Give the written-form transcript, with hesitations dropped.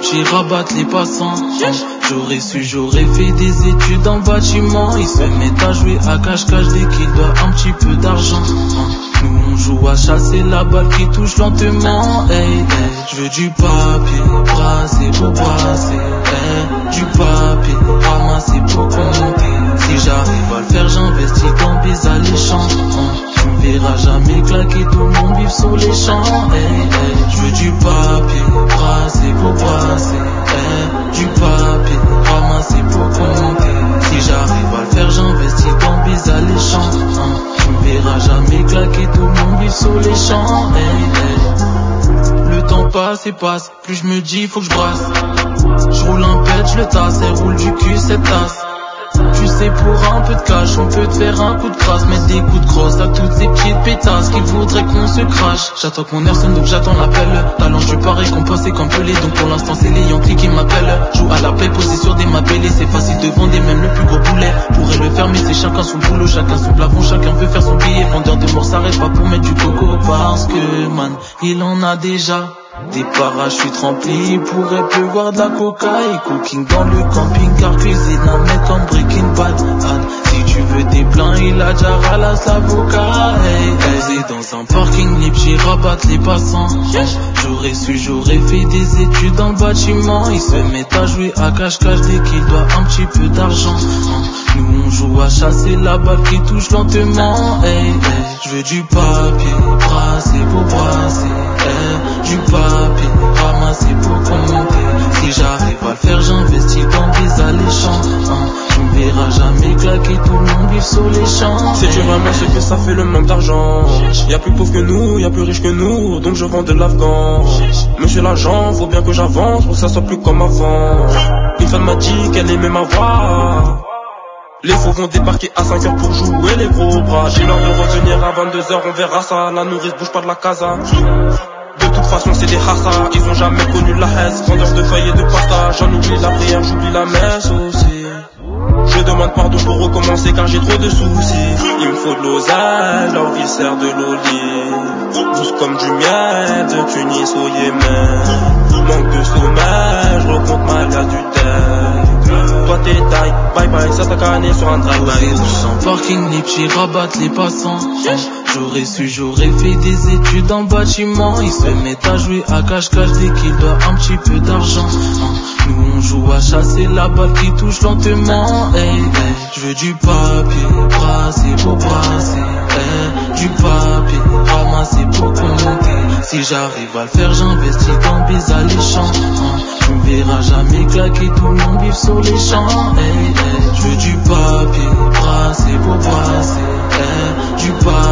petits rabattent les passants. J'aurais su, j'aurais fait des études en bâtiment. Ils se mettent à jouer à cache-cache dès qu'ils doivent un petit peu d'argent. Nous on joue à chasser la balle qui touche lentement. Hey, hey, je veux du papier, brasser pour brasser. Hey, du papier, ramasser pour compter. Si j'arrive à le faire, j'investis dans des alléchants. Tu me verras jamais claquer, tout le monde vivre sur les champs. Hey, hey, je veux du papier, brasser pour brasser. Hey, du papier, ramasser pour compter. Si j'arrive à le faire, j'investis dans des alléchants. Tu me verras jamais claquer, tout le monde vivre sur les champs. Hey, hey. Le temps passe et passe, plus je me dis faut que je brasse. Je roule un pet, je le tasse, elle roule du cul cette tasse. Tu sais pour un peu de cash, on peut te faire un coup de crasse. Mettre des coups de crosse à toutes ces petites pétasses qui voudraient qu'on se crache. J'attends que mon air sonne donc j'attends l'appel. Talent je parais récompensé comme Pelé. Donc pour l'instant c'est les Yankees qui m'appellent. Joue à la paix, posé sur des mapellés. C'est facile de vendre et même le plus gros boulet pourrait le faire, mais c'est chacun son boulot, chacun son plafond, chacun veut faire son billet. Vendeur de mort s'arrête pas pour mettre du coco. Parce que man, il en a déjà. Des parachutes remplis, il pourrait pleuvoir de la coca. Et cooking dans le camping-car, cuisine à mettre comme Breaking Bad. Si tu veux des plans, il a déjà ralasse l'avocat. Hey, posé dans un parking, les petits rabattent les passants. J'aurais su, j'aurais fait des études dans le bâtiment. Ils se mettent à jouer à cache-cache dès qu'ils doivent un petit peu d'argent. Nous on joue à chasser la balle qui touche lentement. Hey, hey, je veux du papier, brasser pour brasser. Hey, du papier, ramasser pour compter. Si j'arrive à le faire, j'investis dans des alléchants. Tu me verras jamais claquer, tout le monde vivre sur les champs. C'est dur vraiment ce que ça fait le manque d'argent. Y'a plus pauvre que nous, y'a plus riche que nous. Donc je vends de l'Afghan. Monsieur l'agent, faut bien que j'avance pour que ça soit plus comme avant. Une femme m'a dit qu'elle aimait ma voix. Les faux vont débarquer à 5h pour jouer les gros bras. J'ai l'heure de revenir à 22h, on verra ça. La nourrice bouge pas de la casa. De toute façon c'est des hassas, ils ont jamais connu la haisse. Vendeur de feuilles et de pasta, j'en oublie la prière, j'oublie la messe aussi. Je demande pardon pour recommencer car j'ai trop de soucis. Il me faut de l'oseille, leur vie sert de l'olive. Douce comme du miel, de Tunis au Yémen. Manque de sommeil, je recompte mal à du deuil. Toi t'es taille, bye bye, ça t'a canné sur un drive-by. Dans parking, les petits rabattent les passants. J'aurais su, j'aurais fait des études dans le bâtiment. Ils se mettent à jouer à cache-cache dès qu'ils doivent un petit peu d'argent. Nous on joue à chasser la balle qui touche lentement. Hey, hey, je veux du papier, brasser pour brasser. Hey, du papier, ramasser pour compter. Si j'arrive à le faire, j'investis dans des alléchants. Tu me verras jamais claquer, tout le monde vivre sur les champs. Hey, hey, je veux du papier, brasser pour brasser. Hey, du papier.